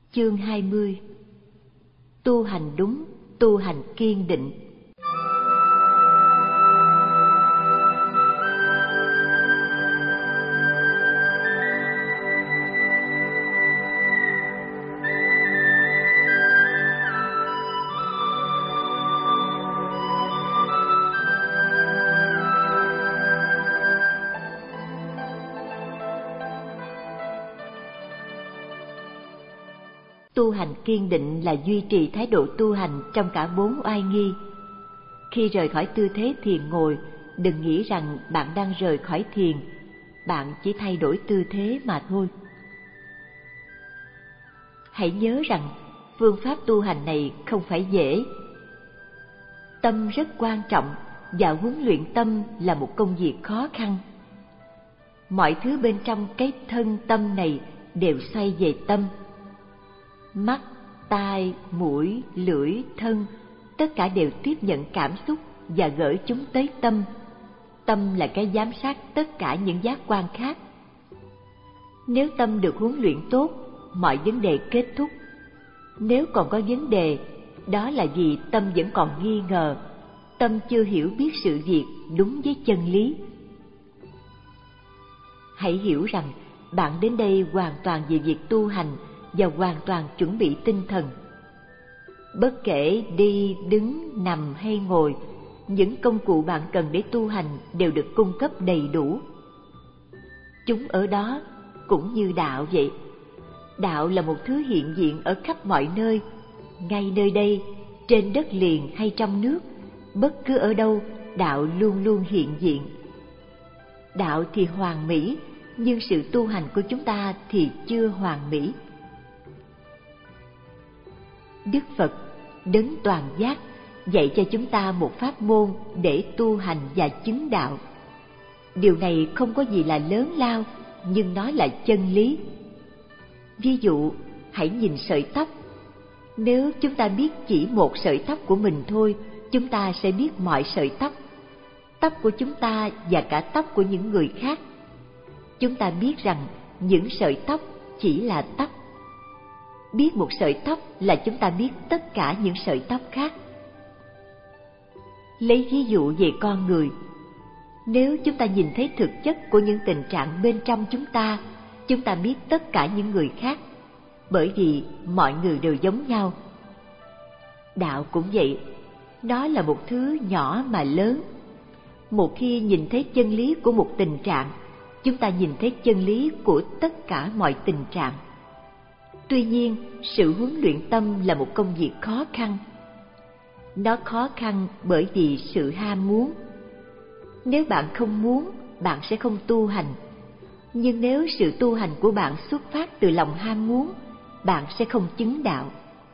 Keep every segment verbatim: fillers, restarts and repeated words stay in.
Chương hai mươi. Tu hành đúng, tu hành kiên định. Tu hành kiên định là duy trì thái độ tu hành trong cả bốn oai nghi. Khi rời khỏi tư thế thiền ngồi, đừng nghĩ rằng bạn đang rời khỏi thiền, bạn chỉ thay đổi tư thế mà thôi. Hãy nhớ rằng phương pháp tu hành này không phải dễ. Tâm rất quan trọng và huấn luyện tâm là một công việc khó khăn. Mọi thứ bên trong cái thân tâm này đều xoay về tâm. Mắt, tai, mũi, lưỡi, thân, tất cả đều tiếp nhận cảm xúc và gửi chúng tới tâm. Tâm là cái giám sát tất cả những giác quan khác. Nếu tâm được huấn luyện tốt, mọi vấn đề kết thúc. Nếu còn có vấn đề, đó là vì tâm vẫn còn nghi ngờ, tâm chưa hiểu biết sự việc đúng với chân lý. Hãy hiểu rằng bạn đến đây hoàn toàn vì việc tu hành và hoàn toàn chuẩn bị tinh thần. Bất kể đi, đứng, nằm hay ngồi, những công cụ bạn cần để tu hành đều được cung cấp đầy đủ. Chúng ở đó cũng như đạo vậy. Đạo là một thứ hiện diện ở khắp mọi nơi, ngay nơi đây, trên đất liền hay trong nước, bất cứ ở đâu, đạo luôn luôn hiện diện. Đạo thì hoàn mỹ, nhưng sự tu hành của chúng ta thì chưa hoàn mỹ. Đức Phật, đấng toàn giác, dạy cho chúng ta một pháp môn để tu hành và chứng đạo. Điều này không có gì là lớn lao, nhưng nó là chân lý. Ví dụ, hãy nhìn sợi tóc. Nếu chúng ta biết chỉ một sợi tóc của mình thôi, chúng ta sẽ biết mọi sợi tóc. Tóc của chúng ta và cả tóc của những người khác. Chúng ta biết rằng những sợi tóc chỉ là tóc. Biết một sợi tóc là chúng ta biết tất cả những sợi tóc khác. Lấy ví dụ về con người. Nếu chúng ta nhìn thấy thực chất của những tình trạng bên trong chúng ta, chúng ta biết tất cả những người khác, bởi vì mọi người đều giống nhau. Đạo cũng vậy, nó là một thứ nhỏ mà lớn. Một khi nhìn thấy chân lý của một tình trạng, chúng ta nhìn thấy chân lý của tất cả mọi tình trạng. Tuy nhiên, sự huấn luyện tâm là một công việc khó khăn. Nó khó khăn bởi vì sự ham muốn. Nếu bạn không muốn, bạn sẽ không tu hành. Nhưng nếu sự tu hành của bạn xuất phát từ lòng ham muốn, bạn sẽ không chứng đạo.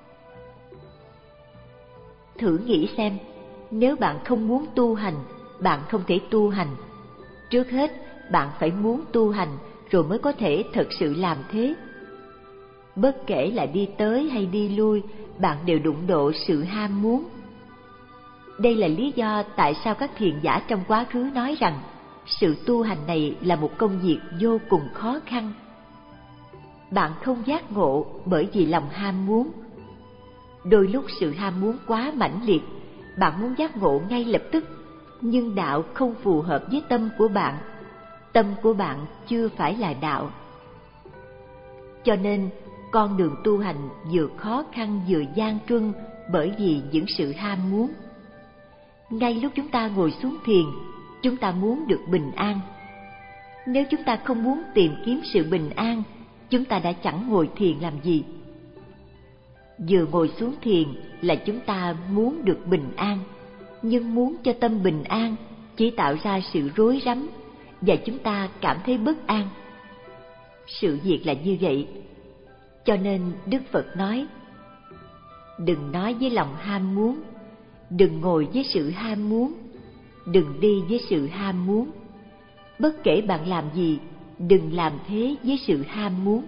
Thử nghĩ xem, nếu bạn không muốn tu hành, bạn không thể tu hành. Trước hết, bạn phải muốn tu hành rồi mới có thể thật sự làm thế. Bất kể là đi tới hay đi lui, bạn đều đụng độ sự ham muốn. Đây là lý do tại sao các thiền giả trong quá khứ nói rằng sự tu hành này là một công việc vô cùng khó khăn. Bạn không giác ngộ bởi vì lòng ham muốn. Đôi lúc sự ham muốn quá mãnh liệt, bạn muốn giác ngộ ngay lập tức, nhưng đạo không phù hợp với tâm của bạn. Tâm của bạn chưa phải là đạo. Cho nên, con đường tu hành vừa khó khăn vừa gian truân bởi vì những sự ham muốn. Ngay lúc chúng ta ngồi xuống thiền, chúng ta muốn được bình an. Nếu chúng ta không muốn tìm kiếm sự bình an, chúng ta đã chẳng ngồi thiền làm gì. Vừa ngồi xuống thiền là chúng ta muốn được bình an, nhưng muốn cho tâm bình an chỉ tạo ra sự rối rắm và chúng ta cảm thấy bất an. Sự việc là như vậy. Cho nên Đức Phật nói, đừng nói với lòng ham muốn, đừng ngồi với sự ham muốn, đừng đi với sự ham muốn. Bất kể bạn làm gì, đừng làm thế với sự ham muốn.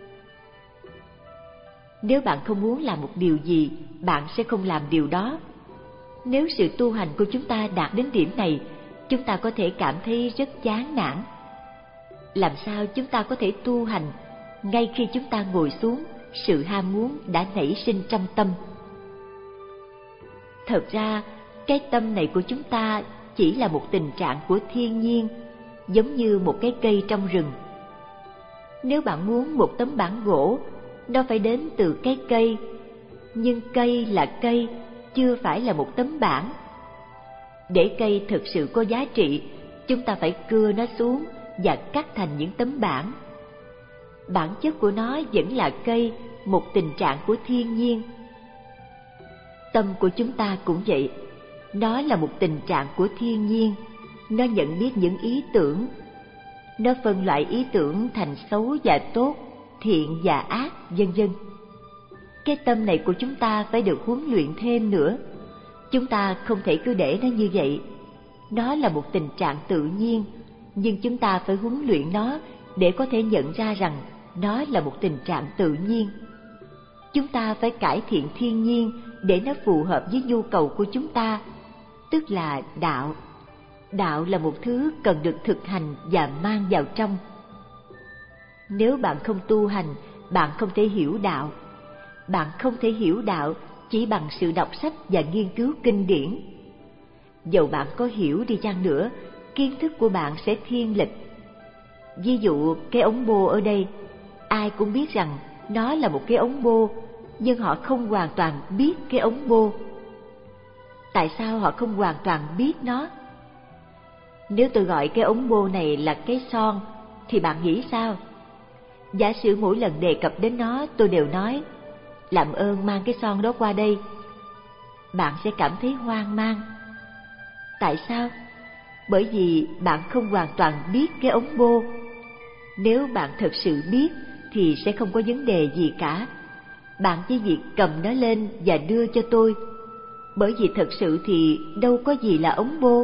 Nếu bạn không muốn làm một điều gì, bạn sẽ không làm điều đó. Nếu sự tu hành của chúng ta đạt đến điểm này, chúng ta có thể cảm thấy rất chán nản. Làm sao chúng ta có thể tu hành ngay khi chúng ta ngồi xuống sự ham muốn đã nảy sinh trong tâm. Thật ra, cái tâm này của chúng ta chỉ là một tình trạng của thiên nhiên, giống như một cái cây trong rừng. Nếu bạn muốn một tấm bảng gỗ, nó phải đến từ cái cây, nhưng cây là cây, chưa phải là một tấm bảng. Để cây thực sự có giá trị, chúng ta phải cưa nó xuống và cắt thành những tấm bảng. Bản chất của nó vẫn là cây, một tình trạng của thiên nhiên. Tâm của chúng ta cũng vậy, nó là một tình trạng của thiên nhiên. Nó nhận biết những ý tưởng, nó phân loại ý tưởng thành xấu và tốt, thiện và ác, vân vân. Cái tâm này của chúng ta phải được huấn luyện thêm nữa. Chúng ta không thể cứ để nó như vậy. Nó là một tình trạng tự nhiên, nhưng chúng ta phải huấn luyện nó để có thể nhận ra rằng nó là một tình trạng tự nhiên. Chúng ta phải cải thiện thiên nhiên để nó phù hợp với nhu cầu của chúng ta, tức là đạo. Đạo là một thứ cần được thực hành và mang vào trong. Nếu bạn không tu hành, bạn không thể hiểu đạo. Bạn không thể hiểu đạo chỉ bằng sự đọc sách và nghiên cứu kinh điển. Dầu bạn có hiểu đi chăng nữa, kiến thức của bạn sẽ thiên lệch. Ví dụ cái ống bô ở đây, ai cũng biết rằng nó là một cái ống bô, nhưng họ không hoàn toàn biết cái ống bô. Tại sao họ không hoàn toàn biết nó? Nếu tôi gọi cái ống bô này là cái son, thì bạn nghĩ sao? Giả sử mỗi lần đề cập đến nó, tôi đều nói, làm ơn mang cái son đó qua đây. Bạn sẽ cảm thấy hoang mang. Tại sao? Bởi vì bạn không hoàn toàn biết cái ống bô. Nếu bạn thật sự biết thì sẽ không có vấn đề gì cả. Bạn chỉ việc cầm nó lên và đưa cho tôi. Bởi vì thật sự thì đâu có gì là ống bô.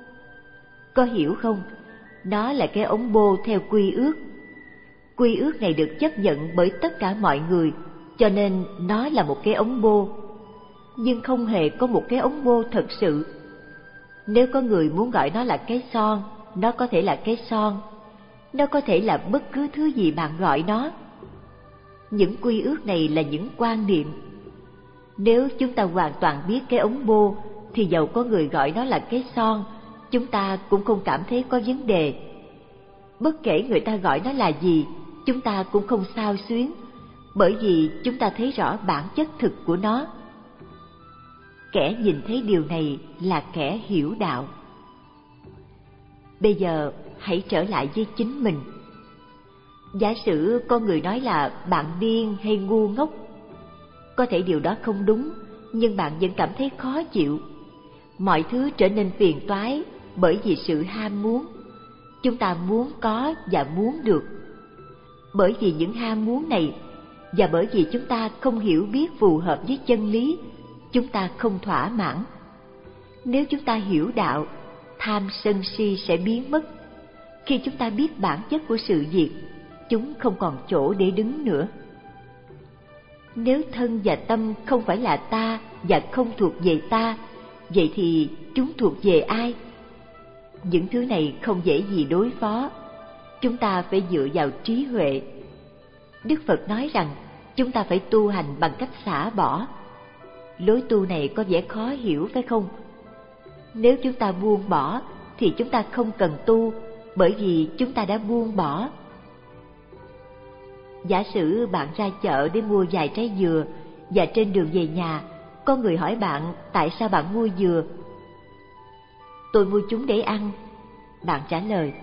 Có hiểu không? Nó là cái ống bô theo quy ước. Quy ước này được chấp nhận bởi tất cả mọi người, cho nên nó là một cái ống bô. Nhưng không hề có một cái ống bô thật sự. Nếu có người muốn gọi nó là cái son, nó có thể là cái son. Nó có thể là bất cứ thứ gì bạn gọi nó. Những quy ước này là những quan niệm. Nếu chúng ta hoàn toàn biết cái ống bô, thì dầu có người gọi nó là cái son, chúng ta cũng không cảm thấy có vấn đề. Bất kể người ta gọi nó là gì, chúng ta cũng không xao xuyến, bởi vì chúng ta thấy rõ bản chất thực của nó. Kẻ nhìn thấy điều này là kẻ hiểu đạo. Bây giờ hãy trở lại với chính mình. Giả sử con người nói là bạn điên hay ngu ngốc. Có thể điều đó không đúng, nhưng bạn vẫn cảm thấy khó chịu. Mọi thứ trở nên phiền toái bởi vì sự ham muốn. Chúng ta muốn có và muốn được. Bởi vì những ham muốn này, và bởi vì chúng ta không hiểu biết phù hợp với chân lý, chúng ta không thỏa mãn. Nếu chúng ta hiểu đạo, tham sân si sẽ biến mất. Khi chúng ta biết bản chất của sự việc, chúng không còn chỗ để đứng nữa. Nếu thân và tâm không phải là ta và không thuộc về ta, vậy thì chúng thuộc về ai? Những thứ này không dễ gì đối phó. Chúng ta phải dựa vào trí huệ. Đức Phật nói rằng chúng ta phải tu hành bằng cách xả bỏ. Lối tu này có vẻ khó hiểu phải không? Nếu chúng ta buông bỏ thì chúng ta không cần tu, bởi vì chúng ta đã buông bỏ. Giả sử bạn ra chợ để mua vài trái dừa, và trên đường về nhà, có người hỏi bạn tại sao bạn mua dừa. Tôi mua chúng để ăn. Bạn trả lời.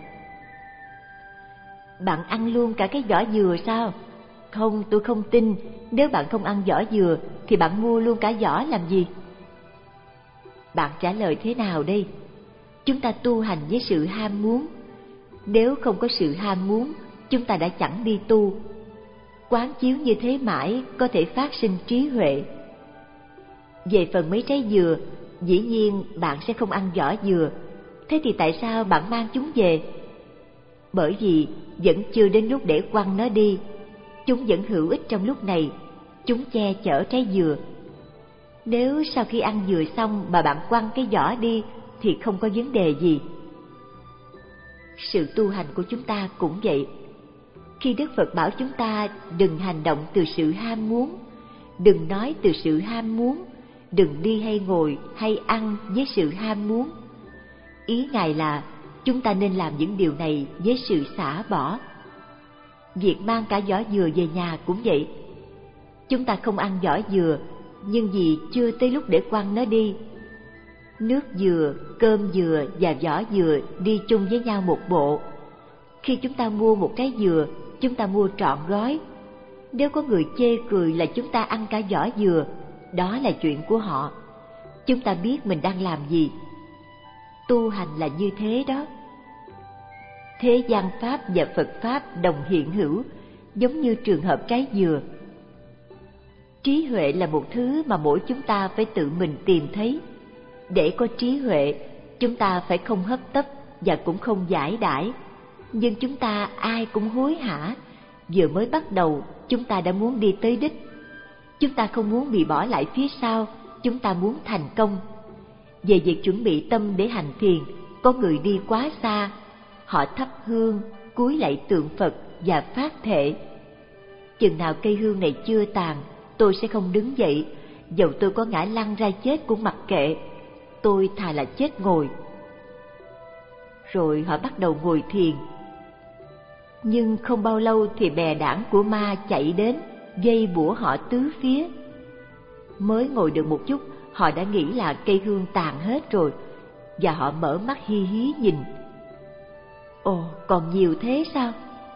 Bạn ăn luôn cả cái vỏ dừa sao? Không, tôi không tin. Nếu bạn không ăn vỏ dừa thì bạn mua luôn cả vỏ làm gì? Bạn trả lời thế nào đây? Chúng ta tu hành với sự ham muốn. Nếu không có sự ham muốn, chúng ta đã chẳng đi tu. Quán chiếu như thế mãi có thể phát sinh trí huệ. Về phần mấy trái dừa, dĩ nhiên bạn sẽ không ăn vỏ dừa. Thế thì tại sao bạn mang chúng về? Bởi vì vẫn chưa đến lúc để quăng nó đi. Chúng vẫn hữu ích trong lúc này. Chúng che chở trái dừa. Nếu sau khi ăn dừa xong mà bạn quăng cái vỏ đi thì không có vấn đề gì. Sự tu hành của chúng ta cũng vậy. Khi Đức Phật bảo chúng ta đừng hành động từ sự ham muốn, đừng nói từ sự ham muốn, đừng đi hay ngồi hay ăn với sự ham muốn, ý Ngài là chúng ta nên làm những điều này với sự xả bỏ. Việc mang cả vỏ dừa về nhà cũng vậy. Chúng ta không ăn vỏ dừa, nhưng vì chưa tới lúc để quăng nó đi. Nước dừa, cơm dừa và vỏ dừa đi chung với nhau một bộ. Khi chúng ta mua một cái dừa, chúng ta mua trọn gói. Nếu có người chê cười là chúng ta ăn cả vỏ dừa, đó là chuyện của họ. Chúng ta biết mình đang làm gì. Tu hành là như thế đó. Thế gian Pháp và Phật Pháp đồng hiện hữu, giống như trường hợp trái dừa. Trí huệ là một thứ mà mỗi chúng ta phải tự mình tìm thấy. Để có trí huệ, chúng ta phải không hấp tấp và cũng không giải đãi. Nhưng chúng ta ai cũng hối hả. Vừa mới bắt đầu, chúng ta đã muốn đi tới đích. Chúng ta không muốn bị bỏ lại phía sau, chúng ta muốn thành công. Về việc chuẩn bị tâm để hành thiền, có người đi quá xa. Họ thắp hương, cúi lạy tượng Phật và phát thệ: chừng nào cây hương này chưa tàn, tôi sẽ không đứng dậy. Dầu tôi có ngã lăn ra chết cũng mặc kệ, tôi thà là chết ngồi. Rồi họ bắt đầu ngồi thiền. Nhưng không bao lâu thì bè đảng của ma chạy đến, dây bủa họ tứ phía. Mới ngồi được một chút, họ đã nghĩ là cây hương tàn hết rồi, và họ mở mắt hi hí nhìn. Ồ, còn nhiều thế sao?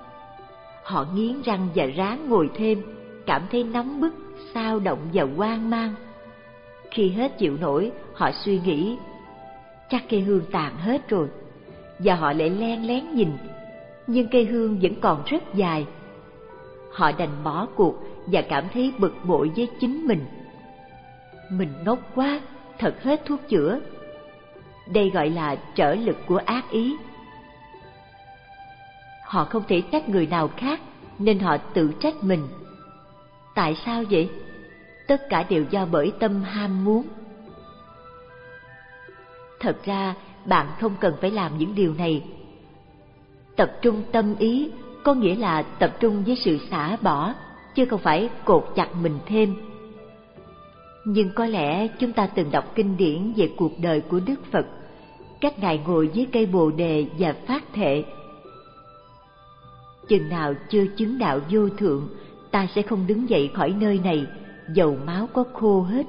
Họ nghiến răng và ráng ngồi thêm, cảm thấy nóng bức, xao động và hoang mang. Khi hết chịu nổi, họ suy nghĩ, chắc cây hương tàn hết rồi, và họ lại len lén nhìn, nhưng cây hương vẫn còn rất dài. Họ đành bỏ cuộc và cảm thấy bực bội với chính mình. Mình ngốc quá, thật hết thuốc chữa. Đây gọi là trở lực của ác ý. Họ không thể trách người nào khác, nên họ tự trách mình. Tại sao vậy? Tất cả đều do bởi tâm ham muốn. Thật ra, bạn không cần phải làm những điều này. Tập trung tâm ý có nghĩa là tập trung với sự xả bỏ, chứ không phải cột chặt mình thêm. Nhưng có lẽ chúng ta từng đọc kinh điển về cuộc đời của Đức Phật, cách Ngài ngồi dưới cây Bồ Đề và phát thệ: chừng nào chưa chứng đạo vô thượng, ta sẽ không đứng dậy khỏi nơi này, dầu máu có khô hết.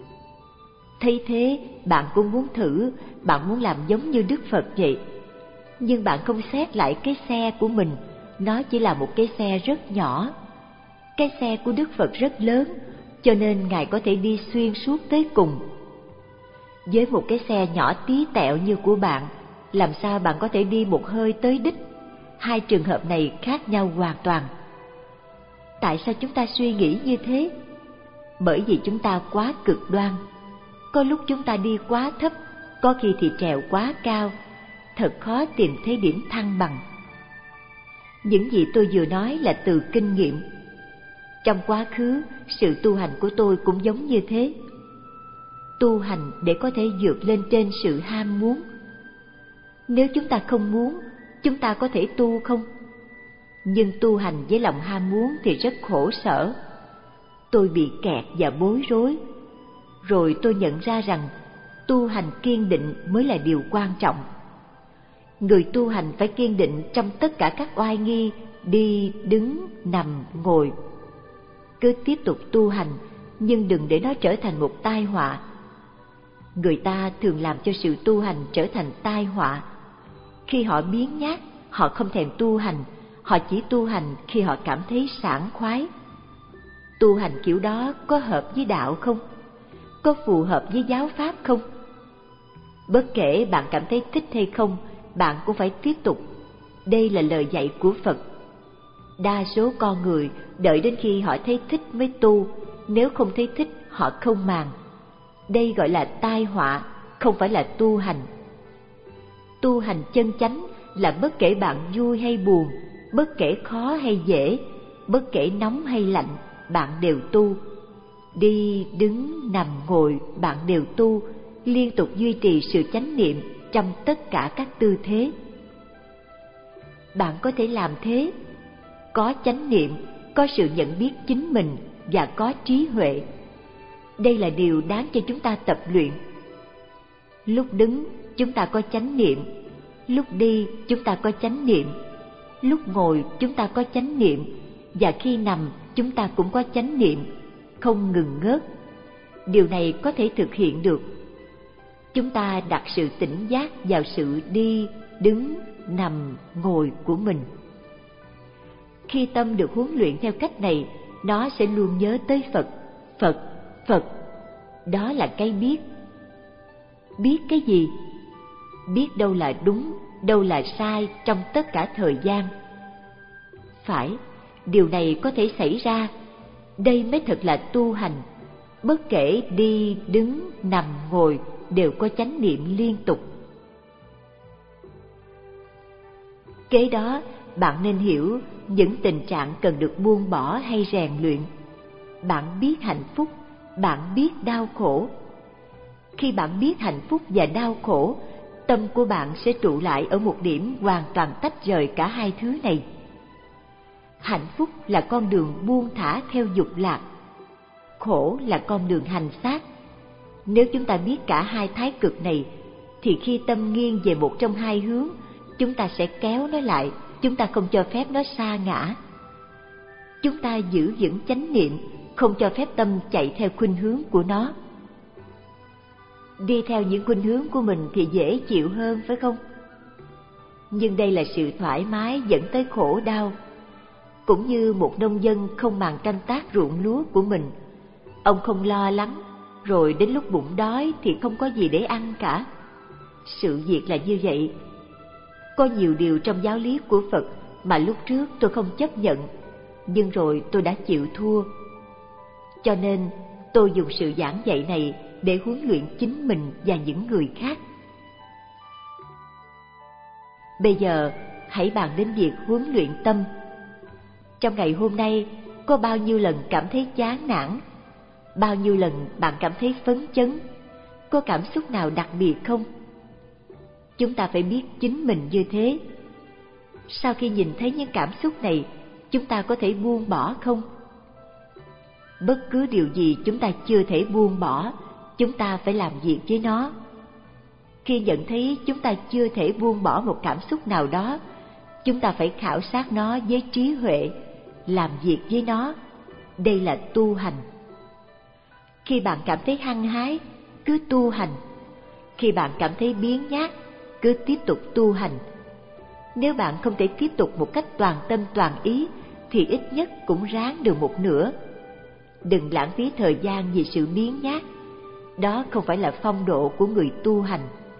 Thấy thế, bạn cũng muốn thử, bạn muốn làm giống như Đức Phật vậy. Nhưng bạn không xét lại cái xe của mình, nó chỉ là một cái xe rất nhỏ. Cái xe của Đức Phật rất lớn, cho nên Ngài có thể đi xuyên suốt tới cùng. Với một cái xe nhỏ tí tẹo như của bạn, làm sao bạn có thể đi một hơi tới đích? Hai trường hợp này khác nhau hoàn toàn. Tại sao chúng ta suy nghĩ như thế? Bởi vì chúng ta quá cực đoan. Có lúc chúng ta đi quá thấp, có khi thì trèo quá cao. Thật khó tìm thấy điểm thăng bằng. Những gì tôi vừa nói là từ kinh nghiệm. Trong quá khứ, sự tu hành của tôi cũng giống như thế. Tu hành để có thể vượt lên trên sự ham muốn. Nếu chúng ta không muốn, chúng ta có thể tu không? Nhưng tu hành với lòng ham muốn thì rất khổ sở. Tôi bị kẹt và bối rối. Rồi tôi nhận ra rằng tu hành kiên định mới là điều quan trọng. Người tu hành phải kiên định trong tất cả các oai nghi đi, đứng, nằm, ngồi. Cứ tiếp tục tu hành, nhưng đừng để nó trở thành một tai họa. Người ta thường làm cho sự tu hành trở thành tai họa. Khi họ biếng nhác, họ không thèm tu hành, họ chỉ tu hành khi họ cảm thấy sảng khoái. Tu hành kiểu đó có hợp với đạo không? Có phù hợp với giáo pháp không? Bất kể bạn cảm thấy thích hay không, bạn cũng phải tiếp tục. Đây là lời dạy của Phật. Đa số con người đợi đến khi họ thấy thích mới tu, nếu không thấy thích họ không màng. Đây gọi là tai họa, không phải là tu hành. Tu hành chân chánh là bất kể bạn vui hay buồn, bất kể khó hay dễ, bất kể nóng hay lạnh, bạn đều tu. Đi, đứng, nằm, ngồi, bạn đều tu, liên tục duy trì sự chánh niệm trong tất cả các tư thế. Bạn có thể làm thế. có chánh niệm, có sự nhận biết chính mình và có trí huệ. Đây là điều đáng cho chúng ta tập luyện. Lúc đứng, chúng ta có chánh niệm. Lúc đi, chúng ta có chánh niệm. Lúc ngồi, chúng ta có chánh niệm. Và khi nằm, chúng ta cũng có chánh niệm, không ngừng ngớt. Điều này có thể thực hiện được. Chúng ta đặt sự tỉnh giác vào sự đi, đứng, nằm, ngồi của mình. Khi tâm được huấn luyện theo cách này, nó sẽ luôn nhớ tới Phật, Phật, Phật. Đó là cái biết. Biết cái gì? Biết đâu là đúng, đâu là sai trong tất cả thời gian. Phải, điều này có thể xảy ra. Đây mới thật là tu hành. Bất kể đi, đứng, nằm, ngồi đều có chánh niệm liên tục. Kế đó, bạn nên hiểu những tình trạng cần được buông bỏ hay rèn luyện. Bạn biết hạnh phúc, bạn biết đau khổ. Khi bạn biết hạnh phúc và đau khổ, tâm của bạn sẽ trụ lại ở một điểm hoàn toàn tách rời cả hai thứ này. Hạnh phúc là con đường buông thả theo dục lạc, khổ là con đường hành xác. Nếu chúng ta biết cả hai thái cực này, thì khi tâm nghiêng về một trong hai hướng, chúng ta sẽ kéo nó lại, chúng ta không cho phép nó sa ngã. Chúng ta giữ vững chánh niệm, không cho phép tâm chạy theo khuynh hướng của nó. Đi theo những khuynh hướng của mình thì dễ chịu hơn, phải không? Nhưng đây là sự thoải mái dẫn tới khổ đau. Cũng như một nông dân không màng canh tác ruộng lúa của mình, ông không lo lắng, rồi đến lúc bụng đói thì không có gì để ăn cả. Sự việc là như vậy. Có nhiều điều trong giáo lý của Phật mà lúc trước tôi không chấp nhận, nhưng rồi tôi đã chịu thua. Cho nên tôi dùng sự giảng dạy này để huấn luyện chính mình và những người khác. Bây giờ hãy bàn đến việc huấn luyện tâm. Trong ngày hôm nay, có bao nhiêu lần cảm thấy chán nản? Bao nhiêu lần bạn cảm thấy phấn chấn? Có cảm xúc nào đặc biệt không? Chúng ta phải biết chính mình như thế. Sau khi nhìn thấy những cảm xúc này, chúng ta có thể buông bỏ không? Bất cứ điều gì chúng ta chưa thể buông bỏ, chúng ta phải làm việc với nó. Khi nhận thấy chúng ta chưa thể buông bỏ một cảm xúc nào đó, chúng ta phải khảo sát nó với trí huệ, làm việc với nó. Đây là tu hành. Khi bạn cảm thấy hăng hái, cứ tu hành. Khi bạn cảm thấy biếng nhác, cứ tiếp tục tu hành. Nếu bạn không thể tiếp tục một cách toàn tâm toàn ý, thì ít nhất cũng ráng được một nửa. Đừng lãng phí thời gian vì sự biếng nhác. Đó không phải là phong độ của người tu hành.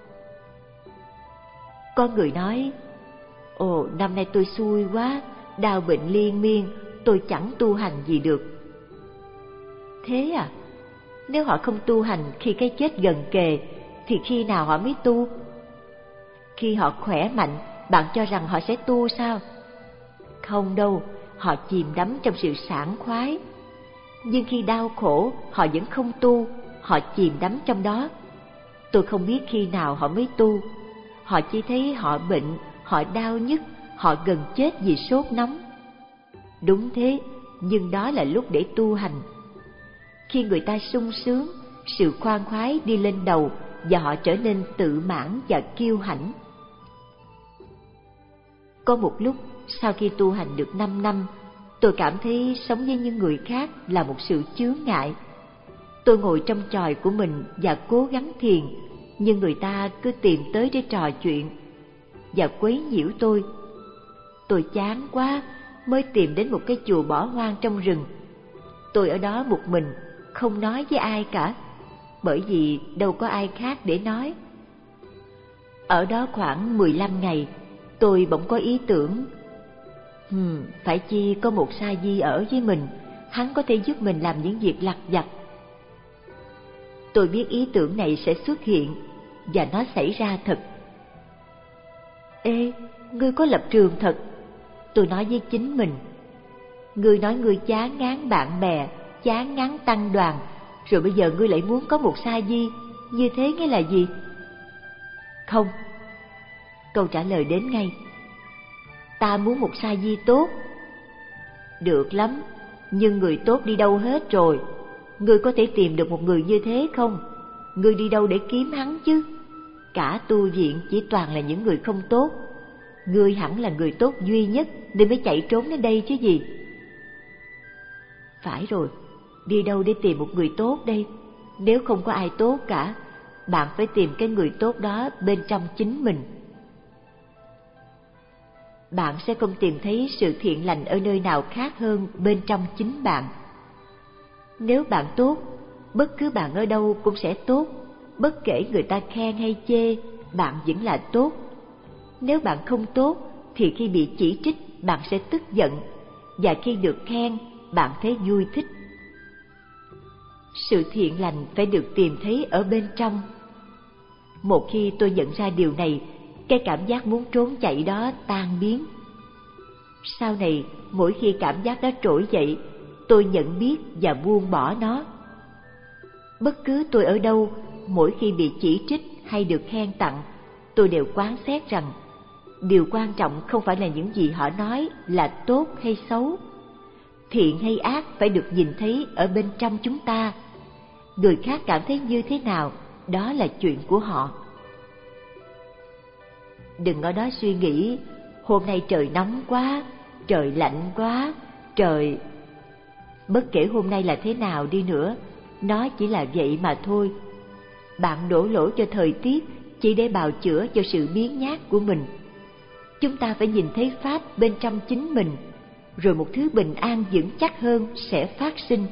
Có người nói, ồ, năm nay tôi xui quá, đau bệnh liên miên, tôi chẳng tu hành gì được. Thế à? Nếu họ không tu hành khi cái chết gần kề, thì khi nào họ mới tu? Khi họ khỏe mạnh, bạn cho rằng họ sẽ tu sao? Không đâu, họ chìm đắm trong sự sảng khoái. Nhưng khi đau khổ, họ vẫn không tu, họ chìm đắm trong đó. Tôi không biết khi nào họ mới tu. Họ chỉ thấy họ bệnh, họ đau nhức, họ gần chết vì sốt nóng. Đúng thế, nhưng đó là lúc để tu hành. Khi người ta sung sướng, sự khoan khoái đi lên đầu và họ trở nên tự mãn và kiêu hãnh. Có một lúc, sau khi tu hành được năm năm, tôi cảm thấy sống với những người khác là một sự chướng ngại. Tôi ngồi trong chòi của mình và cố gắng thiền, nhưng người ta cứ tìm tới để trò chuyện và quấy nhiễu tôi. Tôi chán quá, mới tìm đến một cái chùa bỏ hoang trong rừng. Tôi ở đó một mình, không nói với ai cả, bởi vì đâu có ai khác để nói. Ở đó khoảng mười lăm ngày, tôi bỗng có ý tưởng, hmm, phải chi có một sa di ở với mình, hắn có thể giúp mình làm những việc lặt vặt. Tôi biết ý tưởng này sẽ xuất hiện, và nó xảy ra thật. Ê, ngươi có lập trường thật, tôi nói với chính mình. Ngươi nói ngươi chán ngán bạn bè, chán ngán tăng đoàn, rồi bây giờ ngươi lại muốn có một sa di, như thế nghĩa là gì? Không. Câu trả lời đến ngay. Ta muốn một sa di tốt. Được lắm, nhưng người tốt đi đâu hết rồi? Ngươi có thể tìm được một người như thế không? Ngươi đi đâu để kiếm hắn chứ? Cả tu viện chỉ toàn là những người không tốt. Ngươi hẳn là người tốt duy nhất nên mới chạy trốn đến đây chứ gì. Phải rồi, đi đâu để tìm một người tốt đây? Nếu không có ai tốt cả, bạn phải tìm cái người tốt đó bên trong chính mình. Bạn sẽ không tìm thấy sự thiện lành ở nơi nào khác hơn bên trong chính bạn. Nếu bạn tốt, bất cứ bạn ở đâu cũng sẽ tốt. Bất kể người ta khen hay chê, bạn vẫn là tốt. Nếu bạn không tốt, thì khi bị chỉ trích, bạn sẽ tức giận. Và khi được khen, bạn thấy vui thích. Sự thiện lành phải được tìm thấy ở bên trong. Một khi tôi nhận ra điều này, cái cảm giác muốn trốn chạy đó tan biến. Sau này, mỗi khi cảm giác đó trỗi dậy, tôi nhận biết và buông bỏ nó. Bất cứ tôi ở đâu, mỗi khi bị chỉ trích hay được khen tặng, tôi đều quán xét rằng điều quan trọng không phải là những gì họ nói là tốt hay xấu. Thiện hay ác phải được nhìn thấy ở bên trong chúng ta. Người khác cảm thấy như thế nào, đó là chuyện của họ. Đừng ở đó suy nghĩ, hôm nay trời nóng quá, trời lạnh quá, trời... Bất kể hôm nay là thế nào đi nữa, nó chỉ là vậy mà thôi. Bạn đổ lỗi cho thời tiết chỉ để bào chữa cho sự biếng nhác của mình. Chúng ta phải nhìn thấy pháp bên trong chính mình, rồi một thứ bình an vững chắc hơn sẽ phát sinh.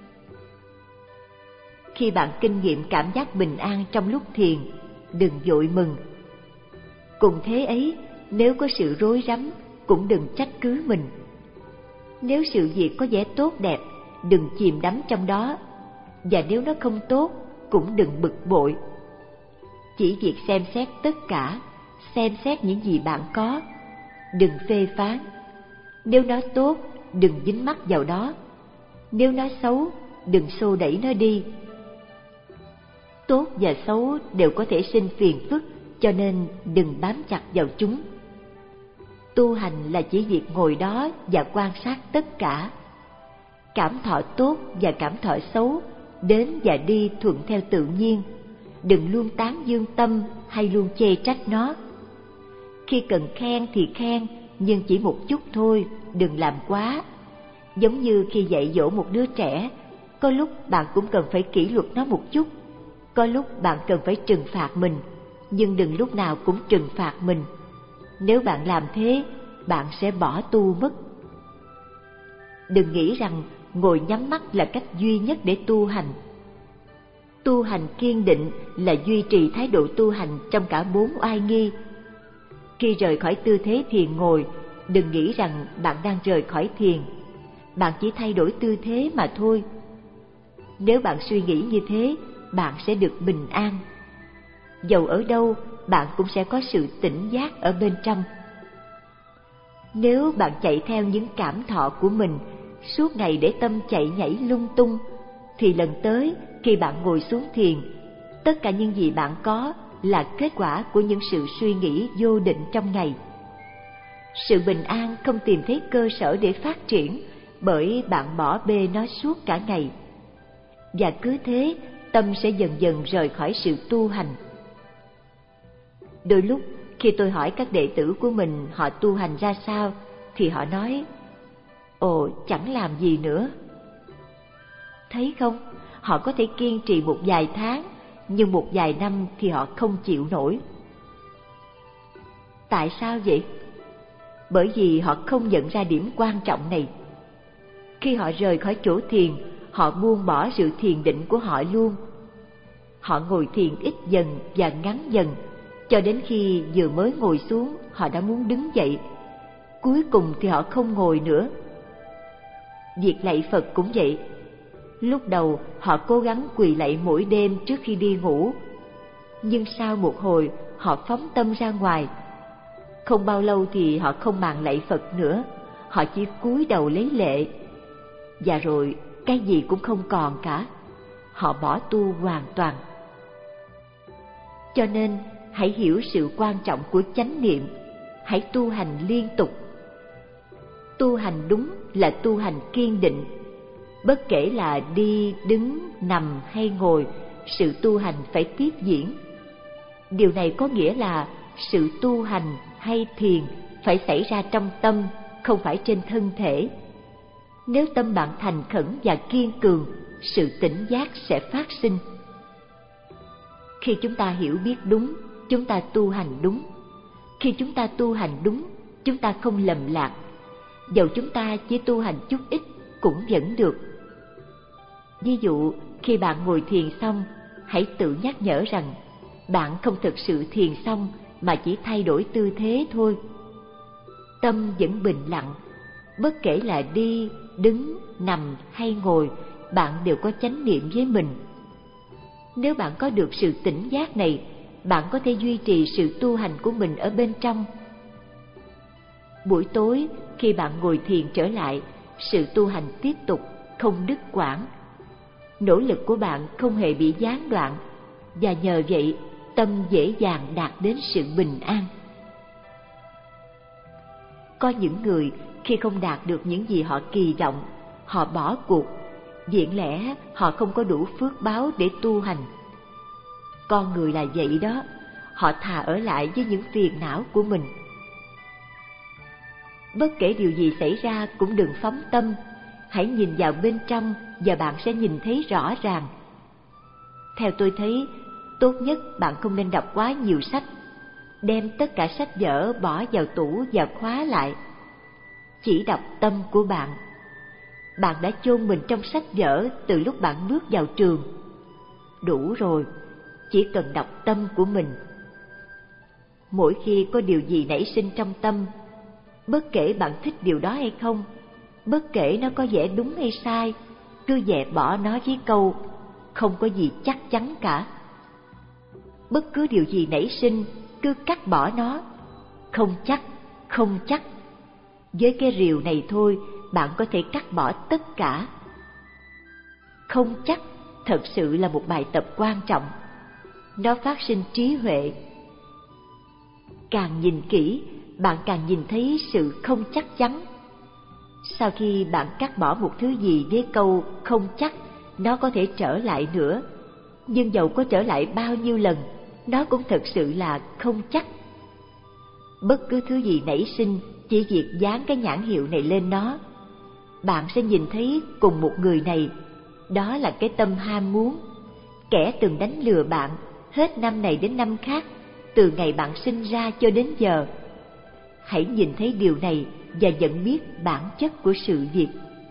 Khi bạn kinh nghiệm cảm giác bình an trong lúc thiền, đừng vội mừng. Cùng thế ấy, nếu có sự rối rắm, cũng đừng trách cứ mình. Nếu sự việc có vẻ tốt đẹp, đừng chìm đắm trong đó. Và nếu nó không tốt, cũng đừng bực bội. Chỉ việc xem xét tất cả, xem xét những gì bạn có, đừng phê phán. Nếu nó tốt, đừng dính mắc vào đó. Nếu nó xấu, đừng xô đẩy nó đi. Tốt và xấu đều có thể sinh phiền phức, cho nên đừng bám chặt vào chúng. Tu hành là chỉ việc ngồi đó và quan sát tất cả. Cảm thọ tốt và cảm thọ xấu đến và đi thuận theo tự nhiên. Đừng luôn tán dương tâm hay luôn chê trách nó. Khi cần khen thì khen, nhưng chỉ một chút thôi, đừng làm quá. Giống như khi dạy dỗ một đứa trẻ, có lúc bạn cũng cần phải kỷ luật nó một chút. Có lúc bạn cần phải trừng phạt mình, nhưng đừng lúc nào cũng trừng phạt mình. Nếu bạn làm thế, bạn sẽ bỏ tu mất. Đừng nghĩ rằng ngồi nhắm mắt là cách duy nhất để tu hành. Tu hành kiên định là duy trì thái độ tu hành trong cả bốn oai nghi. Khi rời khỏi tư thế thiền ngồi, đừng nghĩ rằng bạn đang rời khỏi thiền. Bạn chỉ thay đổi tư thế mà thôi. Nếu bạn suy nghĩ như thế, bạn sẽ được bình an. Dầu ở đâu, bạn cũng sẽ có sự tỉnh giác ở bên trong. Nếu bạn chạy theo những cảm thọ của mình, suốt ngày để tâm chạy nhảy lung tung, thì lần tới khi bạn ngồi xuống thiền, tất cả những gì bạn có là kết quả của những sự suy nghĩ vô định trong ngày. Sự bình an không tìm thấy cơ sở để phát triển, bởi bạn bỏ bê nó suốt cả ngày. Và cứ thế, tâm sẽ dần dần rời khỏi sự tu hành. Đôi lúc, khi tôi hỏi các đệ tử của mình họ tu hành ra sao, thì họ nói, ồ, chẳng làm gì nữa. Thấy không, họ có thể kiên trì một vài tháng, nhưng một vài năm thì họ không chịu nổi. Tại sao vậy? Bởi vì họ không nhận ra điểm quan trọng này. Khi họ rời khỏi chỗ thiền, họ buông bỏ sự thiền định của họ luôn. Họ ngồi thiền ít dần và ngắn dần, cho đến khi vừa mới ngồi xuống, họ đã muốn đứng dậy. Cuối cùng thì họ không ngồi nữa. Việc lạy Phật cũng vậy. Lúc đầu họ cố gắng quỳ lạy mỗi đêm trước khi đi ngủ, nhưng sau một hồi họ phóng tâm ra ngoài. Không bao lâu thì họ không màng lạy Phật nữa, họ chỉ cúi đầu lấy lệ. Và rồi cái gì cũng không còn cả, họ bỏ tu hoàn toàn. Cho nên hãy hiểu sự quan trọng của chánh niệm, hãy tu hành liên tục. Tu hành đúng là tu hành kiên định. Bất kể là đi, đứng, nằm hay ngồi, sự tu hành phải tiếp diễn. Điều này có nghĩa là sự tu hành hay thiền phải xảy ra trong tâm, không phải trên thân thể. Nếu tâm bạn thành khẩn và kiên cường, sự tỉnh giác sẽ phát sinh. Khi chúng ta hiểu biết đúng, chúng ta tu hành đúng. Khi chúng ta tu hành đúng, chúng ta không lầm lạc. Dầu chúng ta chỉ tu hành chút ít cũng vẫn được. Ví dụ, khi bạn ngồi thiền xong, hãy tự nhắc nhở rằng bạn không thực sự thiền xong mà chỉ thay đổi tư thế thôi. Tâm vẫn bình lặng, bất kể là đi, đứng, nằm hay ngồi, bạn đều có chánh niệm với mình. Nếu bạn có được sự tỉnh giác này, bạn có thể duy trì sự tu hành của mình ở bên trong. Buổi tối, khi bạn ngồi thiền trở lại, sự tu hành tiếp tục, không đứt quãng. Nỗ lực của bạn không hề bị gián đoạn, và nhờ vậy, tâm dễ dàng đạt đến sự bình an. Có những người khi không đạt được những gì họ kỳ vọng, họ bỏ cuộc, viện lẽ họ không có đủ phước báo để tu hành. Con người là vậy đó, họ thà ở lại với những phiền não của mình. Bất kể điều gì xảy ra cũng đừng phóng tâm, hãy nhìn vào bên trong và bạn sẽ nhìn thấy rõ ràng. Theo tôi thấy, tốt nhất bạn không nên đọc quá nhiều sách, đem tất cả sách vở bỏ vào tủ và khóa lại. Chỉ đọc tâm của bạn. Bạn đã chôn mình trong sách vở từ lúc bạn bước vào trường. Đủ rồi, chỉ cần đọc tâm của mình. Mỗi khi có điều gì nảy sinh trong tâm, bất kể bạn thích điều đó hay không, bất kể nó có vẻ đúng hay sai, cứ dẹp bỏ nó với câu không có gì chắc chắn cả. Bất cứ điều gì nảy sinh, cứ cắt bỏ nó. Không chắc, không chắc. Với cái rìu này thôi, bạn có thể cắt bỏ tất cả. Không chắc thật sự là một bài tập quan trọng. Nó phát sinh trí huệ. Càng nhìn kỹ, bạn càng nhìn thấy sự không chắc chắn. Sau khi bạn cắt bỏ một thứ gì với câu không chắc, nó có thể trở lại nữa. Nhưng dầu có trở lại bao nhiêu lần, nó cũng thật sự là không chắc. Bất cứ thứ gì nảy sinh, chỉ việc dán cái nhãn hiệu này lên nó, bạn sẽ nhìn thấy cùng một người này. Đó là cái tâm ham muốn, kẻ từng đánh lừa bạn hết năm này đến năm khác, từ ngày bạn sinh ra cho đến giờ. Hãy nhìn thấy điều này và nhận biết bản chất của sự việc.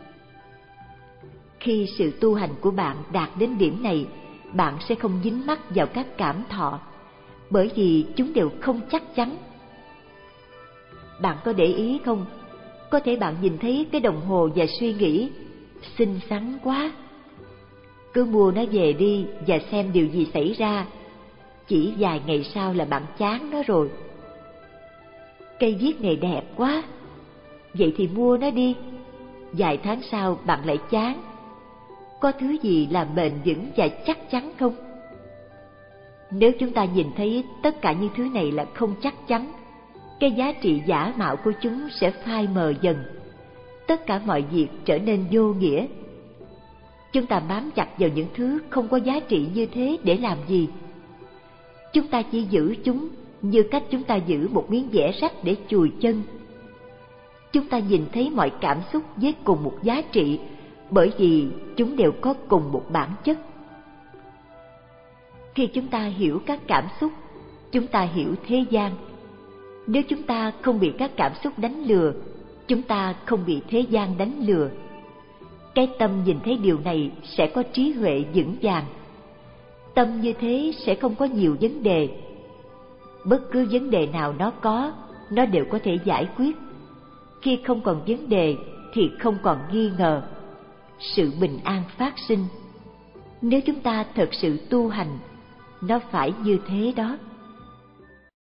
Khi sự tu hành của bạn đạt đến điểm này, bạn sẽ không dính mắc vào các cảm thọ, bởi vì chúng đều không chắc chắn. Bạn có để ý không? Có thể bạn nhìn thấy cái đồng hồ và suy nghĩ xinh xắn quá. Cứ mua nó về đi và xem điều gì xảy ra. Chỉ vài ngày sau là bạn chán nó rồi. Cây viết này đẹp quá, vậy thì mua nó đi. Vài tháng sau bạn lại chán. Có thứ gì là bền vững và chắc chắn không? Nếu chúng ta nhìn thấy tất cả những thứ này là không chắc chắn, cái giá trị giả mạo của chúng sẽ phai mờ dần. Tất cả mọi việc trở nên vô nghĩa. Chúng ta bám chặt vào những thứ không có giá trị như thế để làm gì? Chúng ta chỉ giữ chúng như cách chúng ta giữ một miếng vẽ rách để chùi chân. Chúng ta nhìn thấy mọi cảm xúc với cùng một giá trị, bởi vì chúng đều có cùng một bản chất. Khi chúng ta hiểu các cảm xúc, chúng ta hiểu thế gian. Nếu chúng ta không bị các cảm xúc đánh lừa, chúng ta không bị thế gian đánh lừa. Cái tâm nhìn thấy điều này sẽ có trí huệ vững vàng. Tâm như thế sẽ không có nhiều vấn đề. Bất cứ vấn đề nào nó có, nó đều có thể giải quyết. Khi không còn vấn đề thì không còn nghi ngờ. Sự bình an phát sinh. Nếu chúng ta thật sự tu hành, nó phải như thế đó.